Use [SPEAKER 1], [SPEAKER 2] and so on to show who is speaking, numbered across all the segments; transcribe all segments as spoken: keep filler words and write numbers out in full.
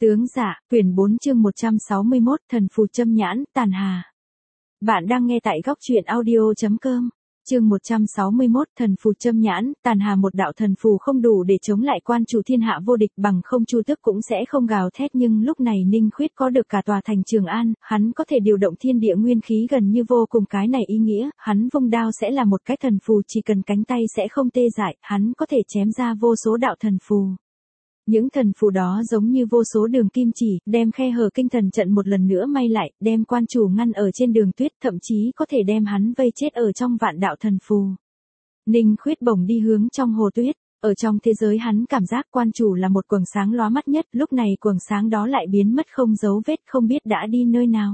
[SPEAKER 1] Tướng dạ, quyển bốn chương một trăm sáu mươi mốt, thần phù châm nhãn, tàn hà. Bạn đang nghe tại góc truyện audio.com. Chương một trăm sáu mươi mốt, thần phù châm nhãn, tàn hà. Một đạo thần phù không đủ để chống lại quan chủ thiên hạ vô địch, bằng không Chu Tước cũng sẽ không gào thét, nhưng lúc này Ninh Khuyết có được cả tòa thành Trường An, hắn có thể điều động thiên địa nguyên khí gần như vô cùng. Cái này ý nghĩa, hắn vung đao sẽ là một cái thần phù, chỉ cần cánh tay sẽ không tê dại, hắn có thể chém ra vô số đạo thần phù. Những thần phù đó giống như vô số đường kim chỉ, đem khe hở kinh thần trận một lần nữa may lại, đem quan chủ ngăn ở trên đường tuyết, thậm chí có thể đem hắn vây chết ở trong vạn đạo thần phù. Ninh Khuyết bổng đi hướng trong hồ tuyết, ở trong thế giới hắn cảm giác quan chủ là một quầng sáng lóa mắt nhất, lúc này quầng sáng đó lại biến mất không dấu vết, không biết đã đi nơi nào.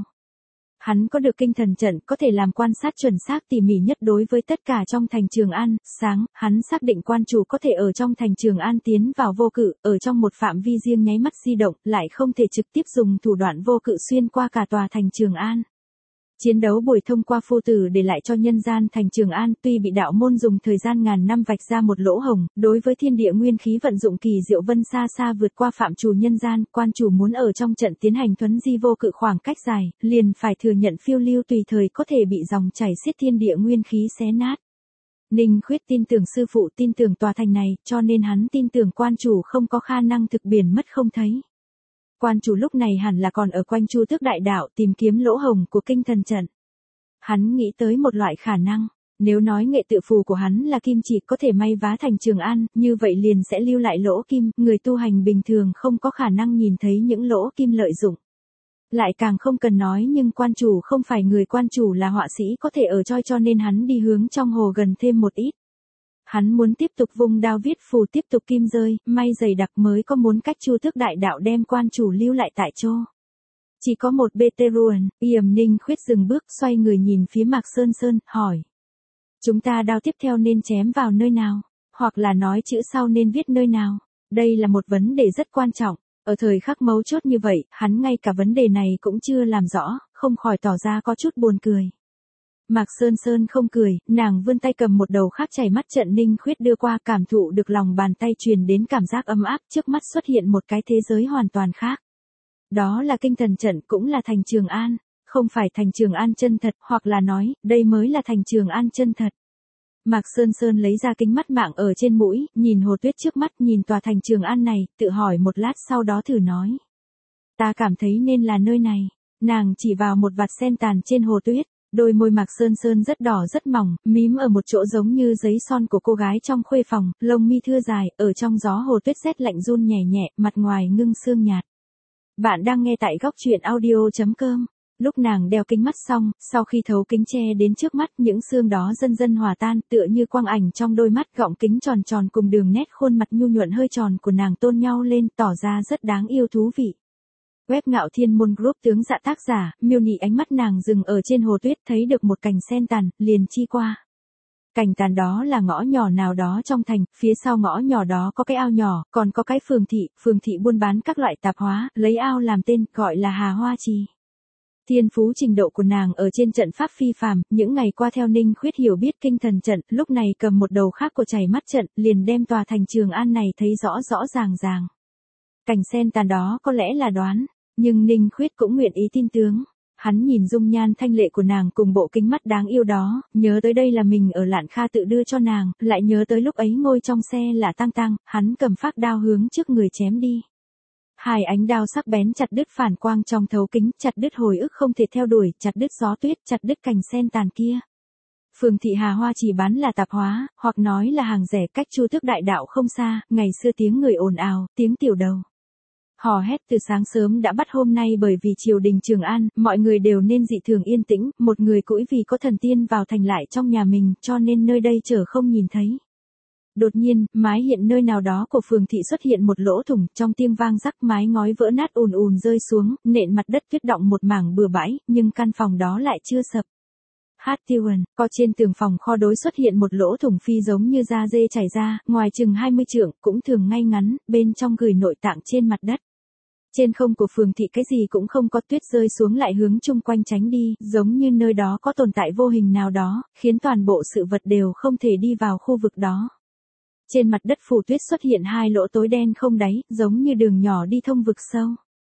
[SPEAKER 1] Hắn có được kinh thần trận, có thể làm quan sát chuẩn xác tỉ mỉ nhất đối với tất cả trong thành Trường An. Sáng, hắn xác định quan chủ có thể ở trong thành Trường An tiến vào vô cự, ở trong một phạm vi riêng nháy mắt di động, lại không thể trực tiếp dùng thủ đoạn vô cự xuyên qua cả tòa thành Trường An. Chiến đấu buổi thông qua phu tử để lại cho nhân gian thành Trường An, tuy bị đạo môn dùng thời gian ngàn năm vạch ra một lỗ hổng, đối với thiên địa nguyên khí vận dụng kỳ diệu vân xa xa vượt qua phạm trù nhân gian, quan chủ muốn ở trong trận tiến hành thuấn di vô cự khoảng cách dài, liền phải thừa nhận phiêu lưu tùy thời có thể bị dòng chảy xiết thiên địa nguyên khí xé nát. Ninh Khuyết tin tưởng sư phụ, tin tưởng tòa thành này, cho nên hắn tin tưởng quan chủ không có khả năng thực biển mất không thấy. Quan chủ lúc này hẳn là còn ở quanh Chu Tước đại đạo tìm kiếm lỗ hổng của kinh thần trận. Hắn nghĩ tới một loại khả năng, nếu nói nghệ tự phù của hắn là kim chỉ có thể may vá thành Trường An, như vậy liền sẽ lưu lại lỗ kim, người tu hành bình thường không có khả năng nhìn thấy những lỗ kim lợi dụng. Lại càng không cần nói, nhưng quan chủ không phải người, quan chủ là họa sĩ có thể ở choi, cho nên hắn đi hướng trong hồ gần thêm một ít. Hắn muốn tiếp tục vung đao viết phù, tiếp tục kim rơi, may dày đặc mới có muốn cách Chu Tước đại đạo đem quan chủ lưu lại tại chỗ. Chỉ có một bê tê ruộng, yểm. Ninh Khuyết dừng bước, xoay người nhìn phía Mạc Sơn Sơn, hỏi. Chúng ta đao tiếp theo nên chém vào nơi nào? Hoặc là nói chữ sau nên viết nơi nào? Đây là một vấn đề rất quan trọng. Ở thời khắc mấu chốt như vậy, hắn ngay cả vấn đề này cũng chưa làm rõ, không khỏi tỏ ra có chút buồn cười. Mạc Sơn Sơn không cười, nàng vươn tay cầm một đầu khác chảy mắt trận. Ninh Khuyết đưa qua, cảm thụ được lòng bàn tay truyền đến cảm giác ấm áp, trước mắt xuất hiện một cái thế giới hoàn toàn khác. Đó là kinh thần trận, cũng là thành Trường An, không phải thành Trường An chân thật, hoặc là nói, đây mới là thành Trường An chân thật. Mạc Sơn Sơn lấy ra kính mắt mạng ở trên mũi, nhìn hồ tuyết trước mắt, nhìn tòa thành Trường An này, tự hỏi một lát sau đó thử nói. Ta cảm thấy nên là nơi này. Nàng chỉ vào một vạt sen tàn trên hồ tuyết. Đôi môi Mạc Sơn Sơn rất đỏ rất mỏng, mím ở một chỗ giống như giấy son của cô gái trong khuê phòng, lông mi thưa dài, ở trong gió hồ tuyết rét lạnh run nhẹ nhẹ, mặt ngoài ngưng sương nhạt. Bạn đang nghe tại góc truyện audio.com. Lúc nàng đeo kính mắt xong, sau khi thấu kính che đến trước mắt, những sương đó dần dần hòa tan, tựa như quang ảnh trong đôi mắt, gọng kính tròn tròn cùng đường nét khuôn mặt nhu nhuận hơi tròn của nàng tôn nhau lên, tỏ ra rất đáng yêu thú vị. Web Ngạo Thiên Môn Group. Tướng dạ tác giả, miêu nị. Ánh mắt nàng dừng ở trên hồ tuyết, thấy được một cành sen tàn, liền chi qua. Cành tàn đó là ngõ nhỏ nào đó trong thành, phía sau ngõ nhỏ đó có cái ao nhỏ, còn có cái phường thị, phường thị buôn bán các loại tạp hóa, lấy ao làm tên, gọi là Hà Hoa Trì. Thiên phú trình độ của nàng ở trên trận pháp phi phàm, những ngày qua theo Ninh Khuyết hiểu biết kinh thần trận, lúc này cầm một đầu khác của chảy mắt trận, liền đem tòa thành Trường An này thấy rõ rõ ràng ràng. Cành sen tàn đó có lẽ là đoán. Nhưng Ninh Khuyết cũng nguyện ý tin tướng. Hắn nhìn dung nhan thanh lệ của nàng cùng bộ kính mắt đáng yêu đó, nhớ tới đây là mình ở Lạn Kha tự đưa cho nàng, lại nhớ tới lúc ấy ngồi trong xe là Tăng Tăng, hắn cầm phác đao hướng trước người chém đi. Hai ánh đao sắc bén chặt đứt phản quang trong thấu kính, chặt đứt hồi ức không thể theo đuổi, chặt đứt gió tuyết, chặt đứt cành sen tàn kia. Phường thị Hà Hoa chỉ bán là tạp hóa, hoặc nói là hàng rẻ, cách Chu Tước đại đạo không xa, ngày xưa tiếng người ồn ào, tiếng tiểu đầu hò hét từ sáng sớm đã bắt. Hôm nay bởi vì triều đình Trường An, mọi người đều nên dị thường yên tĩnh, một người cũi vì có thần tiên vào thành lại trong nhà mình, cho nên nơi đây trở không nhìn thấy. Đột nhiên, mái hiện nơi nào đó của phường thị xuất hiện một lỗ thủng, trong tiếng vang rắc mái ngói vỡ nát ùn ùn rơi xuống, nện mặt đất tuyết động một mảng bừa bãi, nhưng căn phòng đó lại chưa sập. Hát tiêu ẩn, có trên tường phòng kho đối xuất hiện một lỗ thủng phi giống như da dê chảy ra, ngoài chừng hai mươi trượng, cũng thường ngay ngắn, bên trong gửi nội tạng trên mặt đất. Trên không của phường thị cái gì cũng không có, tuyết rơi xuống lại hướng chung quanh tránh đi, giống như nơi đó có tồn tại vô hình nào đó, khiến toàn bộ sự vật đều không thể đi vào khu vực đó. Trên mặt đất phủ tuyết xuất hiện hai lỗ tối đen không đáy, giống như đường nhỏ đi thông vực sâu.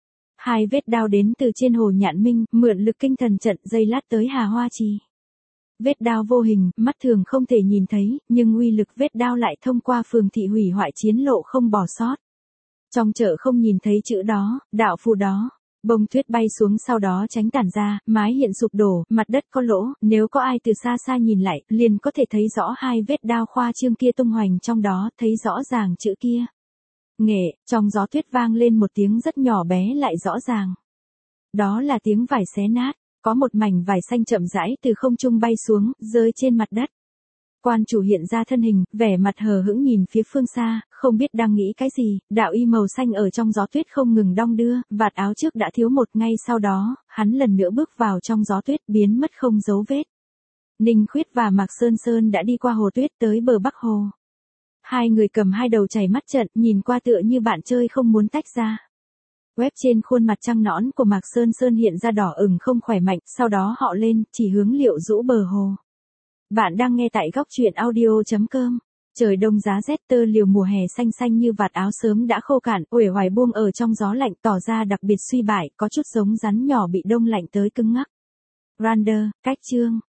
[SPEAKER 1] Hai vết đao đến từ trên Hồ Nhạn Minh, mượn lực kinh thần trận dây lát tới Hà Hoa Trì. Vết đao vô hình, mắt thường không thể nhìn thấy, nhưng uy lực vết đao lại thông qua phường thị hủy hoại chiến lộ không bỏ sót. Trong chợ không nhìn thấy chữ đó, đạo phù đó. Bông tuyết bay xuống sau đó tránh tản ra, mái hiện sụp đổ, mặt đất có lỗ, nếu có ai từ xa xa nhìn lại, liền có thể thấy rõ hai vết đao khoa trương kia tung hoành trong đó, thấy rõ ràng chữ kia. Nghệ, trong gió tuyết vang lên một tiếng rất nhỏ bé lại rõ ràng. Đó là tiếng vải xé nát, có một mảnh vải xanh chậm rãi từ không trung bay xuống, rơi trên mặt đất. Quan chủ hiện ra thân hình, vẻ mặt hờ hững nhìn phía phương xa, không biết đang nghĩ cái gì, đạo y màu xanh ở trong gió tuyết không ngừng đong đưa, vạt áo trước đã thiếu một, ngay sau đó, hắn lần nữa bước vào trong gió tuyết biến mất không dấu vết. Ninh Khuyết và Mạc Sơn Sơn đã đi qua hồ tuyết tới bờ Bắc Hồ. Hai người cầm hai đầu chảy mắt trận, nhìn qua tựa như bạn chơi không muốn tách ra. Web trên khuôn mặt trăng nõn của Mạc Sơn Sơn hiện ra đỏ ửng không khỏe mạnh, sau đó họ lên, chỉ hướng Liệu Dũ bờ hồ. Bạn đang nghe tại góc truyện audio chấm com. Trời đông giá rét, tơ liều mùa hè xanh xanh như vạt áo sớm đã khô cạn, uể oải buông ở trong gió lạnh tỏ ra đặc biệt suy bại, có chút giống rắn nhỏ bị đông lạnh tới cứng ngắc. Rander, cách chương.